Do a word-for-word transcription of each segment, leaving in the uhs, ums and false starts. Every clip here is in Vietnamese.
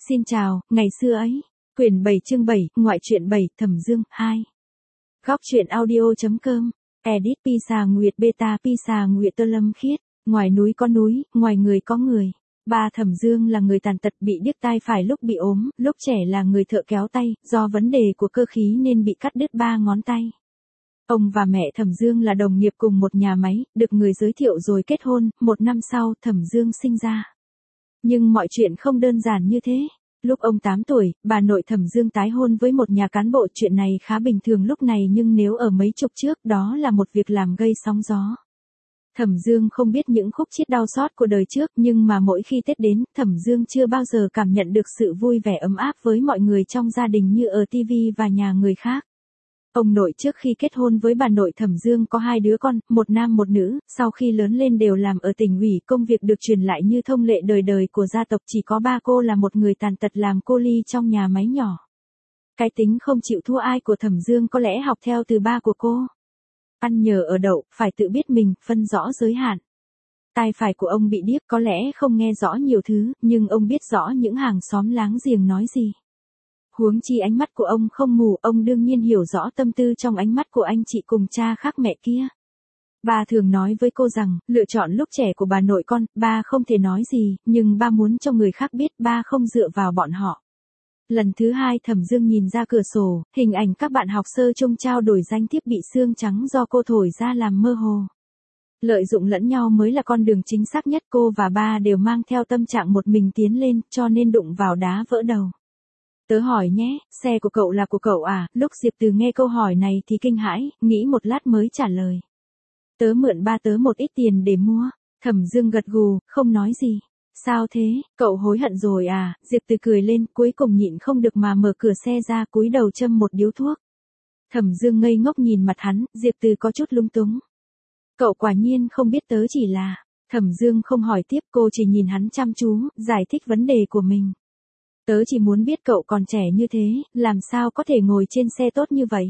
Xin chào, ngày xưa ấy. Quyển bảy chương bảy, ngoại truyện bảy, Thẩm Dương, hai. Góc truyện audio.com. Edit Pisa Nguyệt Beta Pisa Nguyệt Tơ Lâm Khiết. Ngoài núi có núi, ngoài người có người. Ba Thẩm Dương là người tàn tật bị điếc tai phải lúc bị ốm, lúc trẻ là người thợ kéo tay, do vấn đề của cơ khí nên bị cắt đứt ba ngón tay. Ông và mẹ Thẩm Dương là đồng nghiệp cùng một nhà máy, được người giới thiệu rồi kết hôn, một năm sau Thẩm Dương sinh ra. Nhưng mọi chuyện không đơn giản như thế. Lúc ông tám tuổi, bà nội Thẩm Dương tái hôn với một nhà cán bộ, chuyện này khá bình thường lúc này nhưng nếu ở mấy chục trước đó là một việc làm gây sóng gió. Thẩm Dương không biết những khúc chiết đau xót của đời trước nhưng mà mỗi khi Tết đến, Thẩm Dương chưa bao giờ cảm nhận được sự vui vẻ ấm áp với mọi người trong gia đình như ở ti vi và nhà người khác. Ông nội trước khi kết hôn với bà nội Thẩm Dương có hai đứa con, một nam một nữ, sau khi lớn lên đều làm ở tỉnh ủy, công việc được truyền lại như thông lệ đời đời của gia tộc, chỉ có ba cô là một người tàn tật làm cô ly trong nhà máy nhỏ. Cái tính không chịu thua ai của Thẩm Dương có lẽ học theo từ ba của cô. Ăn nhờ ở đậu, phải tự biết mình, phân rõ giới hạn. Tai phải của ông bị điếc có lẽ không nghe rõ nhiều thứ, nhưng ông biết rõ những hàng xóm láng giềng nói gì. Huống chi ánh mắt của ông không mù, ông đương nhiên hiểu rõ tâm tư trong ánh mắt của anh chị cùng cha khác mẹ kia. Ba thường nói với cô rằng, lựa chọn lúc trẻ của bà nội con, ba không thể nói gì, nhưng ba muốn cho người khác biết ba không dựa vào bọn họ. Lần thứ hai Thẩm Dương nhìn ra cửa sổ, hình ảnh các bạn học sơ chung trao đổi danh thiếp bị sương trắng do cô thổi ra làm mơ hồ. Lợi dụng lẫn nhau mới là con đường chính xác nhất, cô và ba đều mang theo tâm trạng một mình tiến lên, cho nên đụng vào đá vỡ đầu. Tớ hỏi nhé, xe của cậu là của cậu à? Lúc Diệp Từ nghe câu hỏi này thì kinh hãi, nghĩ một lát mới trả lời. Tớ mượn ba tớ một ít tiền để mua. Thẩm Dương gật gù, không nói gì. Sao thế, cậu hối hận rồi à? Diệp Từ cười lên, cuối cùng nhịn không được mà mở cửa xe ra, cúi đầu châm một điếu thuốc. Thẩm Dương ngây ngốc nhìn mặt hắn, Diệp Từ có chút lung túng. Cậu quả nhiên không biết tớ chỉ là... Thẩm Dương không hỏi tiếp, cô chỉ nhìn hắn chăm chú, giải thích vấn đề của mình. Tớ chỉ muốn biết cậu còn trẻ như thế, làm sao có thể ngồi trên xe tốt như vậy?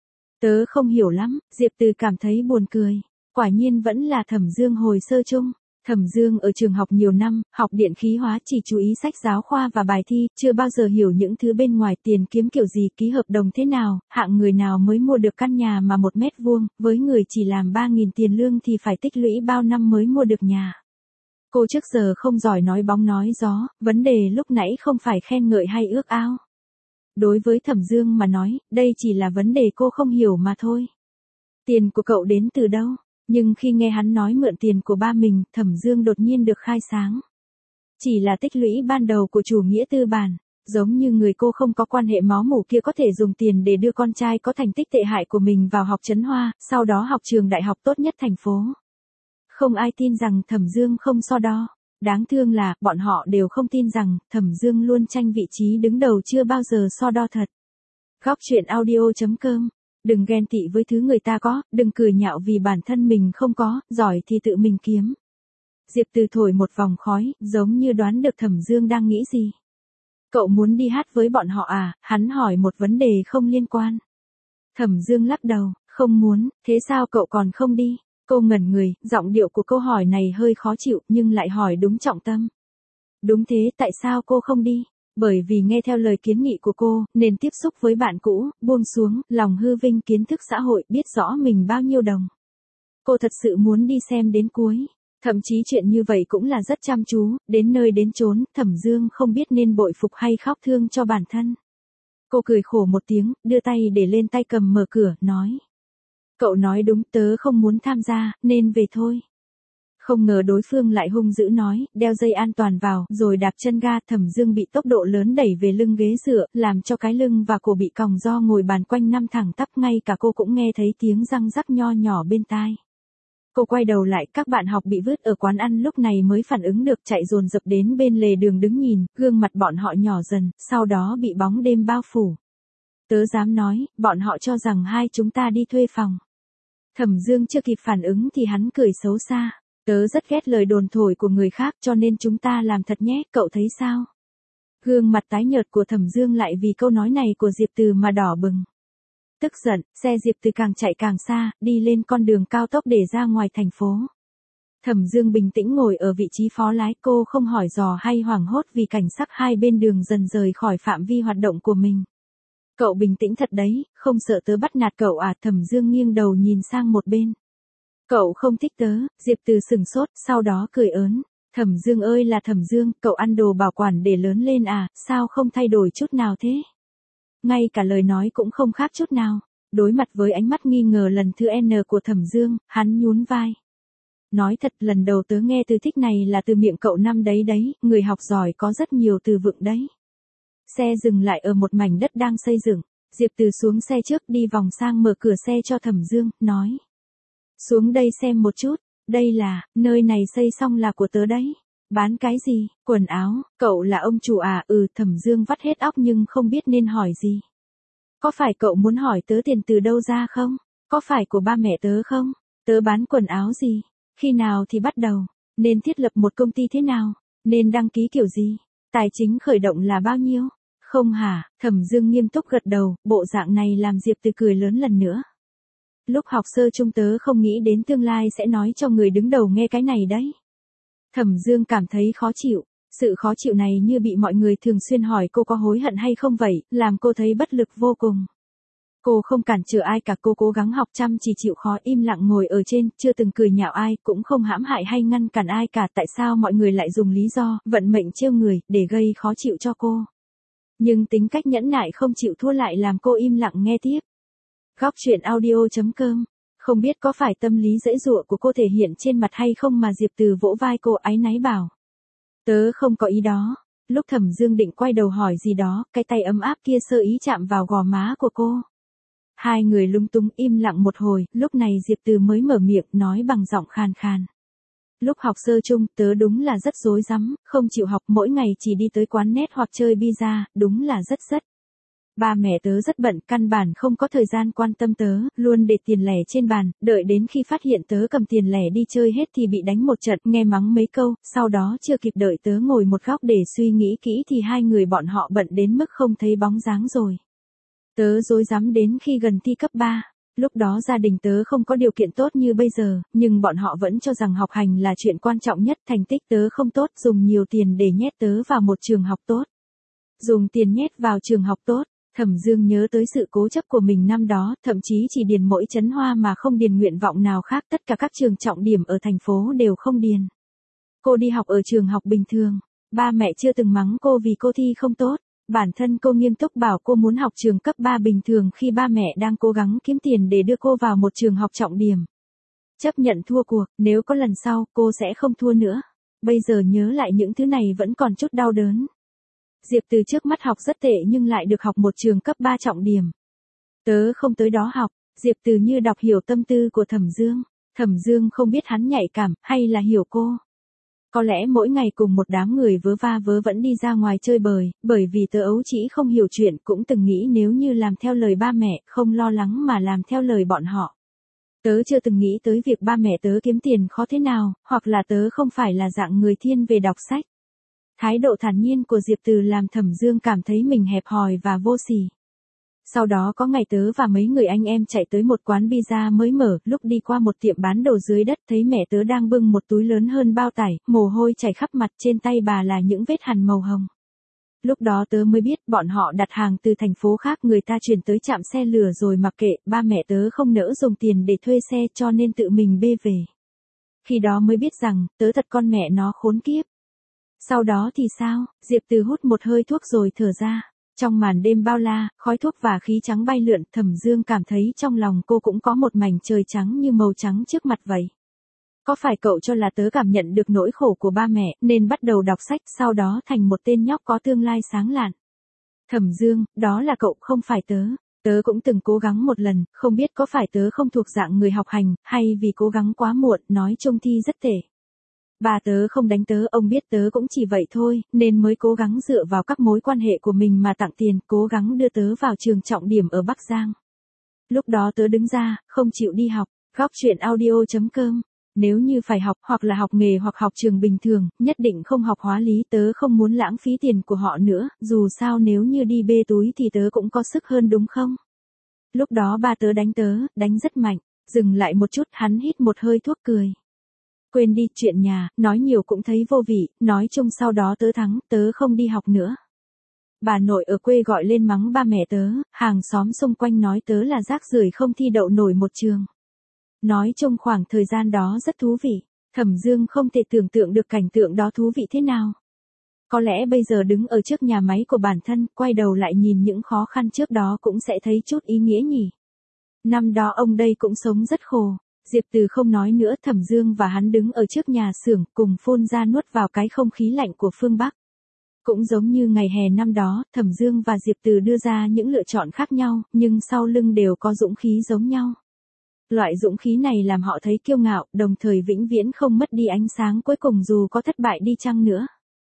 Tớ không hiểu lắm, Diệp Từ cảm thấy buồn cười. Quả nhiên vẫn là Thẩm Dương hồi sơ chung. Thẩm Dương ở trường học nhiều năm, học điện khí hóa, chỉ chú ý sách giáo khoa và bài thi, chưa bao giờ hiểu những thứ bên ngoài, tiền kiếm kiểu gì, ký hợp đồng thế nào, hạng người nào mới mua được căn nhà mà một mét vuông, với người chỉ làm ba nghìn tiền lương thì phải tích lũy bao năm mới mua được nhà. Cô trước giờ không giỏi nói bóng nói gió, vấn đề lúc nãy không phải khen ngợi hay ước ao. Đối với Thẩm Dương mà nói, đây chỉ là vấn đề cô không hiểu mà thôi. Tiền của cậu đến từ đâu? Nhưng khi nghe hắn nói mượn tiền của ba mình, Thẩm Dương đột nhiên được khai sáng. Chỉ là tích lũy ban đầu của chủ nghĩa tư bản, giống như người cô không có quan hệ máu mủ kia có thể dùng tiền để đưa con trai có thành tích tệ hại của mình vào học Trấn Hoa, sau đó học trường đại học tốt nhất thành phố. Không ai tin rằng Thẩm Dương không so đo. Đáng thương là, bọn họ đều không tin rằng, Thẩm Dương luôn tranh vị trí đứng đầu chưa bao giờ so đo thật. Góc truyện audio.com. Đừng ghen tị với thứ người ta có, đừng cười nhạo vì bản thân mình không có, giỏi thì tự mình kiếm. Diệp Từ thổi một vòng khói, giống như đoán được Thẩm Dương đang nghĩ gì. Cậu muốn đi hát với bọn họ à? Hắn hỏi một vấn đề không liên quan. Thẩm Dương lắc đầu, không muốn, thế sao cậu còn không đi? Cô ngẩn người, giọng điệu của câu hỏi này hơi khó chịu nhưng lại hỏi đúng trọng tâm. Đúng thế, tại sao cô không đi? Bởi vì nghe theo lời kiến nghị của cô, nên tiếp xúc với bạn cũ, buông xuống, lòng hư vinh kiến thức xã hội, biết rõ mình bao nhiêu đồng. Cô thật sự muốn đi xem đến cuối. Thậm chí chuyện như vậy cũng là rất chăm chú, đến nơi đến chốn, Thẩm Dương không biết nên bội phục hay khóc thương cho bản thân. Cô cười khổ một tiếng, đưa tay để lên tay cầm mở cửa, nói. Cậu nói đúng, tớ không muốn tham gia, nên về thôi. Không ngờ đối phương lại hung dữ nói, đeo dây an toàn vào, rồi đạp chân ga. Thẩm Dương bị tốc độ lớn đẩy về lưng ghế dựa, làm cho cái lưng và cổ bị còng do ngồi bàn quanh năm thẳng tắp, ngay cả cô cũng nghe thấy tiếng răng rắc nho nhỏ bên tai. Cô quay đầu lại, các bạn học bị vứt ở quán ăn lúc này mới phản ứng được, chạy dồn dập đến bên lề đường đứng nhìn, gương mặt bọn họ nhỏ dần, sau đó bị bóng đêm bao phủ. Tớ dám nói, bọn họ cho rằng hai chúng ta đi thuê phòng. Thẩm Dương chưa kịp phản ứng thì hắn cười xấu xa. Tớ rất ghét lời đồn thổi của người khác cho nên chúng ta làm thật nhé, cậu thấy sao? Gương mặt tái nhợt của Thẩm Dương lại vì câu nói này của Diệp Từ mà đỏ bừng. Tức giận, xe Diệp Từ càng chạy càng xa, đi lên con đường cao tốc để ra ngoài thành phố. Thẩm Dương bình tĩnh ngồi ở vị trí phó lái, cô không hỏi dò hay hoảng hốt vì cảnh sắc hai bên đường dần rời khỏi phạm vi hoạt động của mình. Cậu bình tĩnh thật đấy, không sợ tớ bắt nạt cậu à? Thẩm Dương nghiêng đầu nhìn sang một bên. Cậu không thích tớ? Diệp Từ sừng sốt, sau đó cười ớn. Thẩm Dương ơi là Thẩm Dương, cậu ăn đồ bảo quản để lớn lên à, sao không thay đổi chút nào thế? Ngay cả lời nói cũng không khác chút nào. Đối mặt với ánh mắt nghi ngờ lần thứ N của Thẩm Dương, hắn nhún vai. Nói thật, lần đầu tớ nghe từ thích này là từ miệng cậu năm đấy đấy, người học giỏi có rất nhiều từ vựng đấy. Xe dừng lại ở một mảnh đất đang xây dựng. Diệp Từ xuống xe trước, đi vòng sang mở cửa xe cho Thẩm Dương, nói. Xuống đây xem một chút, đây là, nơi này xây xong là của tớ đấy. Bán cái gì? Quần áo, cậu là ông chủ à? Ừ. Thẩm Dương vắt hết óc nhưng không biết nên hỏi gì. Có phải cậu muốn hỏi tớ tiền từ đâu ra không? Có phải của ba mẹ tớ không? Tớ bán quần áo gì? Khi nào thì bắt đầu? Nên thiết lập một công ty thế nào? Nên đăng ký kiểu gì? Tài chính khởi động là bao nhiêu? Không hả? Thẩm Dương nghiêm túc gật đầu, bộ dạng này làm Diệp Từ cười lớn lần nữa. Lúc học sơ trung tớ không nghĩ đến tương lai sẽ nói cho người đứng đầu nghe cái này đấy. Thẩm Dương cảm thấy khó chịu. Sự khó chịu này như bị mọi người thường xuyên hỏi cô có hối hận hay không vậy, làm cô thấy bất lực vô cùng. Cô không cản trở ai cả, cô cố gắng học chăm chỉ chịu khó im lặng ngồi ở trên, chưa từng cười nhạo ai, cũng không hãm hại hay ngăn cản ai cả. Tại sao mọi người lại dùng lý do, vận mệnh trêu người, để gây khó chịu cho cô? Nhưng tính cách nhẫn nại không chịu thua lại làm cô im lặng nghe tiếp. Góc truyện audio chấm com. Không biết có phải tâm lý dễ dụa của cô thể hiện trên mặt hay không mà Diệp Từ vỗ vai cô áy náy bảo. Tớ không có ý đó. Lúc Thẩm Dương định quay đầu hỏi gì đó, cái tay ấm áp kia sơ ý chạm vào gò má của cô. Hai người lung tung im lặng một hồi, lúc này Diệp Từ mới mở miệng nói bằng giọng khàn khàn. Lúc học sơ chung, tớ đúng là rất rối rắm, không chịu học, mỗi ngày chỉ đi tới quán net hoặc chơi pizza, đúng là rất rất. Ba mẹ tớ rất bận, căn bản không có thời gian quan tâm tớ, luôn để tiền lẻ trên bàn, đợi đến khi phát hiện tớ cầm tiền lẻ đi chơi hết thì bị đánh một trận, nghe mắng mấy câu, sau đó chưa kịp đợi tớ ngồi một góc để suy nghĩ kỹ thì hai người bọn họ bận đến mức không thấy bóng dáng rồi. Tớ rối rắm đến khi gần thi cấp ba. Lúc đó gia đình tớ không có điều kiện tốt như bây giờ, nhưng bọn họ vẫn cho rằng học hành là chuyện quan trọng nhất. Thành tích tớ không tốt, dùng nhiều tiền để nhét tớ vào một trường học tốt. Dùng tiền nhét vào trường học tốt. Thẩm Dương nhớ tới sự cố chấp của mình năm đó, thậm chí chỉ điền mỗi trấn Hoa mà không điền nguyện vọng nào khác, tất cả các trường trọng điểm ở thành phố đều không điền. Cô đi học ở trường học bình thường, ba mẹ chưa từng mắng cô vì cô thi không tốt. Bản thân cô nghiêm túc bảo cô muốn học trường cấp ba bình thường khi ba mẹ đang cố gắng kiếm tiền để đưa cô vào một trường học trọng điểm. Chấp nhận thua cuộc, nếu có lần sau, cô sẽ không thua nữa. Bây giờ nhớ lại những thứ này vẫn còn chút đau đớn. Diệp Từ trước mắt học rất tệ nhưng lại được học một trường cấp ba trọng điểm. Tớ không tới đó học. Diệp Từ như đọc hiểu tâm tư của Thẩm Dương. Thẩm Dương không biết hắn nhạy cảm, hay là hiểu cô. Có lẽ mỗi ngày cùng một đám người vớ va vớ vẫn đi ra ngoài chơi bời, bởi vì tớ ấu trĩ không hiểu chuyện, cũng từng nghĩ nếu như làm theo lời ba mẹ, không lo lắng mà làm theo lời bọn họ. Tớ chưa từng nghĩ tới việc ba mẹ tớ kiếm tiền khó thế nào, hoặc là tớ không phải là dạng người thiên về đọc sách. Thái độ thản nhiên của Diệp Từ làm Thẩm Dương cảm thấy mình hẹp hòi và vô sỉ. Sau đó có ngày tớ và mấy người anh em chạy tới một quán pizza mới mở, lúc đi qua một tiệm bán đồ dưới đất thấy mẹ tớ đang bưng một túi lớn hơn bao tải, mồ hôi chảy khắp mặt, trên tay bà là những vết hằn màu hồng. Lúc đó tớ mới biết bọn họ đặt hàng từ thành phố khác, người ta chuyển tới trạm xe lửa rồi mặc kệ, ba mẹ tớ không nỡ dùng tiền để thuê xe cho nên tự mình bê về. Khi đó mới biết rằng, tớ thật con mẹ nó khốn kiếp. Sau đó thì sao? Diệp Từ hút một hơi thuốc rồi thở ra. Trong màn đêm bao la, khói thuốc và khí trắng bay lượn, Thẩm Dương cảm thấy trong lòng cô cũng có một mảnh trời trắng như màu trắng trước mặt vậy. Có phải cậu cho là tớ cảm nhận được nỗi khổ của ba mẹ, nên bắt đầu đọc sách, sau đó thành một tên nhóc có tương lai sáng lạn? Thẩm Dương, đó là cậu, không phải tớ. Tớ cũng từng cố gắng một lần, không biết có phải tớ không thuộc dạng người học hành, hay vì cố gắng quá muộn, nói chung thi rất tệ. Bà tớ không đánh tớ, ông biết tớ cũng chỉ vậy thôi, nên mới cố gắng dựa vào các mối quan hệ của mình mà tặng tiền, cố gắng đưa tớ vào trường trọng điểm ở Bắc Giang. Lúc đó tớ đứng ra, không chịu đi học. Góc truyện audio chấm com. Nếu như phải học, hoặc là học nghề hoặc học trường bình thường, nhất định không học hóa lý, tớ không muốn lãng phí tiền của họ nữa, dù sao nếu như đi bê túi thì tớ cũng có sức hơn đúng không? Lúc đó ba tớ đánh tớ, đánh rất mạnh. Dừng lại một chút, hắn hít một hơi thuốc cười. Quên đi, chuyện nhà, nói nhiều cũng thấy vô vị, nói chung sau đó tớ thắng, tớ không đi học nữa. Bà nội ở quê gọi lên mắng ba mẹ tớ, hàng xóm xung quanh nói tớ là rác rưởi không thi đậu nổi một trường. Nói chung khoảng thời gian đó rất thú vị, Thẩm Dương không thể tưởng tượng được cảnh tượng đó thú vị thế nào. Có lẽ bây giờ đứng ở trước nhà máy của bản thân, quay đầu lại nhìn những khó khăn trước đó cũng sẽ thấy chút ý nghĩa nhỉ. Năm đó ông đây cũng sống rất khổ. Diệp Từ không nói nữa, Thẩm Dương và hắn đứng ở trước nhà xưởng, cùng phun ra nuốt vào cái không khí lạnh của phương Bắc. Cũng giống như ngày hè năm đó, Thẩm Dương và Diệp Từ đưa ra những lựa chọn khác nhau, nhưng sau lưng đều có dũng khí giống nhau. Loại dũng khí này làm họ thấy kiêu ngạo, đồng thời vĩnh viễn không mất đi ánh sáng cuối cùng dù có thất bại đi chăng nữa.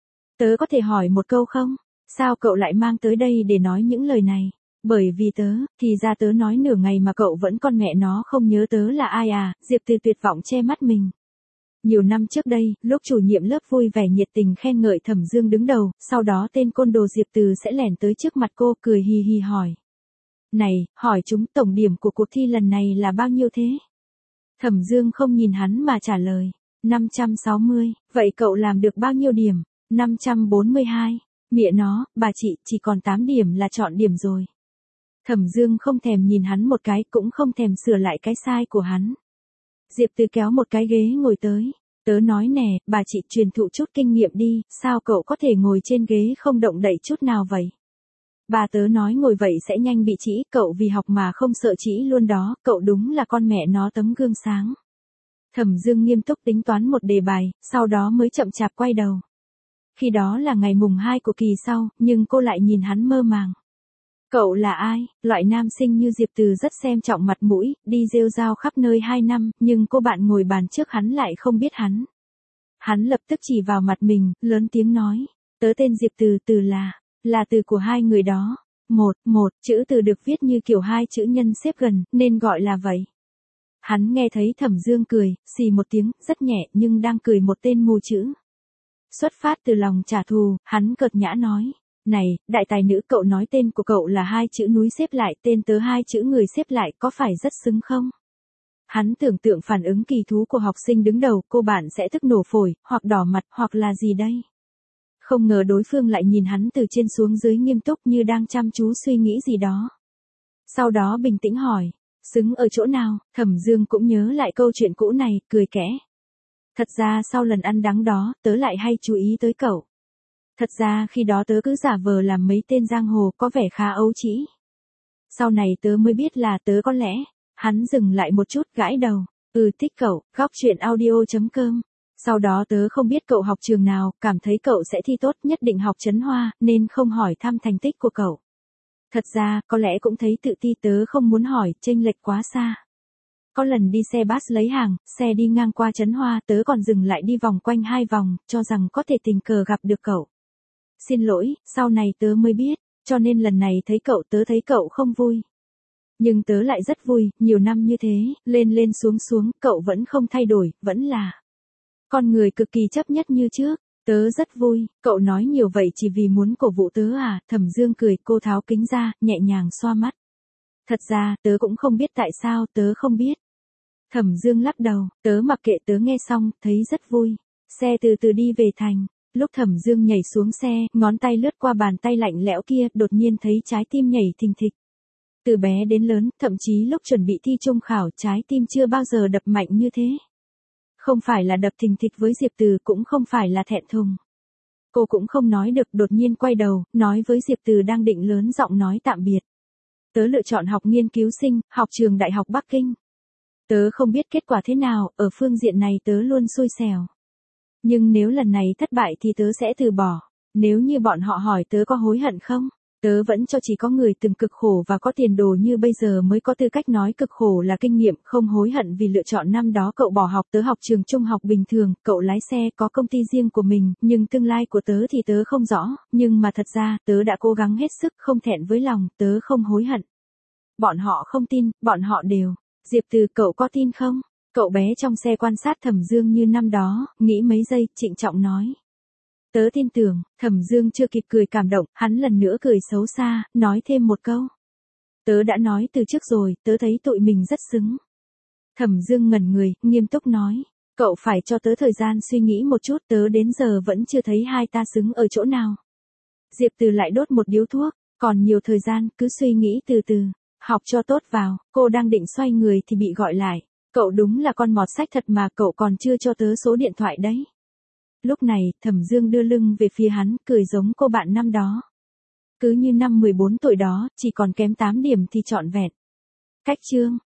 Tớ có thể hỏi một câu không? Sao cậu lại mang tới đây để nói những lời này? Bởi vì tớ, thì ra tớ nói nửa ngày mà cậu vẫn con mẹ nó không nhớ tớ là ai à, Diệp Từ tuyệt vọng che mắt mình. Nhiều năm trước đây, lúc chủ nhiệm lớp vui vẻ nhiệt tình khen ngợi Thẩm Dương đứng đầu, sau đó tên côn đồ Diệp Từ sẽ lẻn tới trước mặt cô cười hì hì hỏi. Này, hỏi chúng tổng điểm của cuộc thi lần này là bao nhiêu thế? Thẩm Dương không nhìn hắn mà trả lời. năm trăm sáu mươi, vậy cậu làm được bao nhiêu điểm? năm trăm bốn mươi hai. Mẹ nó, bà chị, chỉ còn tám điểm là chọn điểm rồi. Thẩm Dương không thèm nhìn hắn một cái, cũng không thèm sửa lại cái sai của hắn. Diệp Từ kéo một cái ghế ngồi tới. Tớ nói nè, bà chị truyền thụ chút kinh nghiệm đi, sao cậu có thể ngồi trên ghế không động đậy chút nào vậy? Bà tớ nói ngồi vậy sẽ nhanh bị trĩ, cậu vì học mà không sợ trĩ luôn đó, cậu đúng là con mẹ nó tấm gương sáng. Thẩm Dương nghiêm túc tính toán một đề bài, sau đó mới chậm chạp quay đầu. Khi đó là ngày mùng hai của kỳ sau, nhưng cô lại nhìn hắn mơ màng. Cậu là ai? Loại nam sinh như Diệp Từ rất xem trọng mặt mũi, đi rêu rao khắp nơi hai năm, nhưng cô bạn ngồi bàn trước hắn lại không biết hắn. Hắn lập tức chỉ vào mặt mình, lớn tiếng nói. Tớ tên Diệp Từ, từ là, là từ của hai người đó. Một, một, chữ từ được viết như kiểu hai chữ nhân xếp gần, nên gọi là vậy. Hắn nghe thấy Thẩm Dương cười, xì một tiếng, rất nhẹ nhưng đang cười một tên mù chữ. Xuất phát từ lòng trả thù, hắn cợt nhã nói. Này, đại tài nữ, cậu nói tên của cậu là hai chữ núi xếp lại, tên tớ hai chữ người xếp lại, có phải rất xứng không? Hắn tưởng tượng phản ứng kỳ thú của học sinh đứng đầu, cô bạn sẽ tức nổ phổi, hoặc đỏ mặt, hoặc là gì đây? Không ngờ đối phương lại nhìn hắn từ trên xuống dưới nghiêm túc như đang chăm chú suy nghĩ gì đó. Sau đó bình tĩnh hỏi, xứng ở chỗ nào? Thẩm Dương cũng nhớ lại câu chuyện cũ này, cười kẽ. Thật ra sau lần ăn đắng đó, tớ lại hay chú ý tới cậu. Thật ra khi đó tớ cứ giả vờ làm mấy tên giang hồ có vẻ khá ấu trĩ. Sau này tớ mới biết là tớ có lẽ. Hắn dừng lại một chút gãi đầu. Ừ, thích cậu, góc chuyện audio chấm com. Sau đó tớ không biết cậu học trường nào, cảm thấy cậu sẽ thi tốt, nhất định học Trấn Hoa, nên không hỏi thăm thành tích của cậu. Thật ra, có lẽ cũng thấy tự ti, tớ không muốn hỏi, chênh lệch quá xa. Có lần đi xe bus lấy hàng, xe đi ngang qua Trấn Hoa, tớ còn dừng lại đi vòng quanh hai vòng, cho rằng có thể tình cờ gặp được cậu. Xin lỗi, sau này tớ mới biết, cho nên lần này thấy cậu tớ thấy cậu không vui. Nhưng tớ lại rất vui, nhiều năm như thế, lên lên xuống xuống, cậu vẫn không thay đổi, vẫn là con người cực kỳ chấp nhất như trước. Tớ rất vui, cậu nói nhiều vậy chỉ vì muốn cổ vũ tớ à? Thẩm Dương cười, cô tháo kính ra, nhẹ nhàng xoa mắt. Thật ra, tớ cũng không biết tại sao, tớ không biết. Thẩm Dương lắc đầu, tớ mặc kệ, tớ nghe xong, thấy rất vui. Xe từ từ đi về thành. Lúc Thẩm Dương nhảy xuống xe, ngón tay lướt qua bàn tay lạnh lẽo kia, đột nhiên thấy trái tim nhảy thình thịch. Từ bé đến lớn, thậm chí lúc chuẩn bị thi trung khảo, trái tim chưa bao giờ đập mạnh như thế. Không phải là đập thình thịch với Diệp Từ, cũng không phải là thẹn thùng. Cô cũng không nói được, đột nhiên quay đầu, nói với Diệp Từ đang định lớn giọng nói tạm biệt. Tớ lựa chọn học nghiên cứu sinh, học trường Đại học Bắc Kinh. Tớ không biết kết quả thế nào, ở phương diện này tớ luôn xui xẻo. Nhưng nếu lần này thất bại thì tớ sẽ từ bỏ. Nếu như bọn họ hỏi tớ có hối hận không? Tớ vẫn cho chỉ có người từng cực khổ và có tiền đồ như bây giờ mới có tư cách nói cực khổ là kinh nghiệm, không hối hận vì lựa chọn năm đó cậu bỏ học. Tớ học trường trung học bình thường, cậu lái xe có công ty riêng của mình, nhưng tương lai của tớ thì tớ không rõ, nhưng mà thật ra, tớ đã cố gắng hết sức, không thẹn với lòng, tớ không hối hận. Bọn họ không tin, bọn họ đều. Diệp Từ, cậu có tin không? Cậu bé trong xe quan sát Thẩm Dương như năm đó, nghĩ mấy giây, trịnh trọng nói. Tớ tin tưởng. Thẩm Dương chưa kịp cười cảm động, hắn lần nữa cười xấu xa, nói thêm một câu. Tớ đã nói từ trước rồi, tớ thấy tụi mình rất xứng. Thẩm Dương ngẩn người, nghiêm túc nói. Cậu phải cho tớ thời gian suy nghĩ một chút, tớ đến giờ vẫn chưa thấy hai ta xứng ở chỗ nào. Diệp Từ lại đốt một điếu thuốc, còn nhiều thời gian, cứ suy nghĩ từ từ, học cho tốt vào. Cô đang định xoay người thì bị gọi lại. Cậu đúng là con mọt sách thật mà, cậu còn chưa cho tớ số điện thoại đấy. Lúc này, Thẩm Dương đưa lưng về phía hắn, cười giống cô bạn năm đó. Cứ như năm mười bốn tuổi đó, chỉ còn kém tám điểm thì trọn vẹn. Cách chương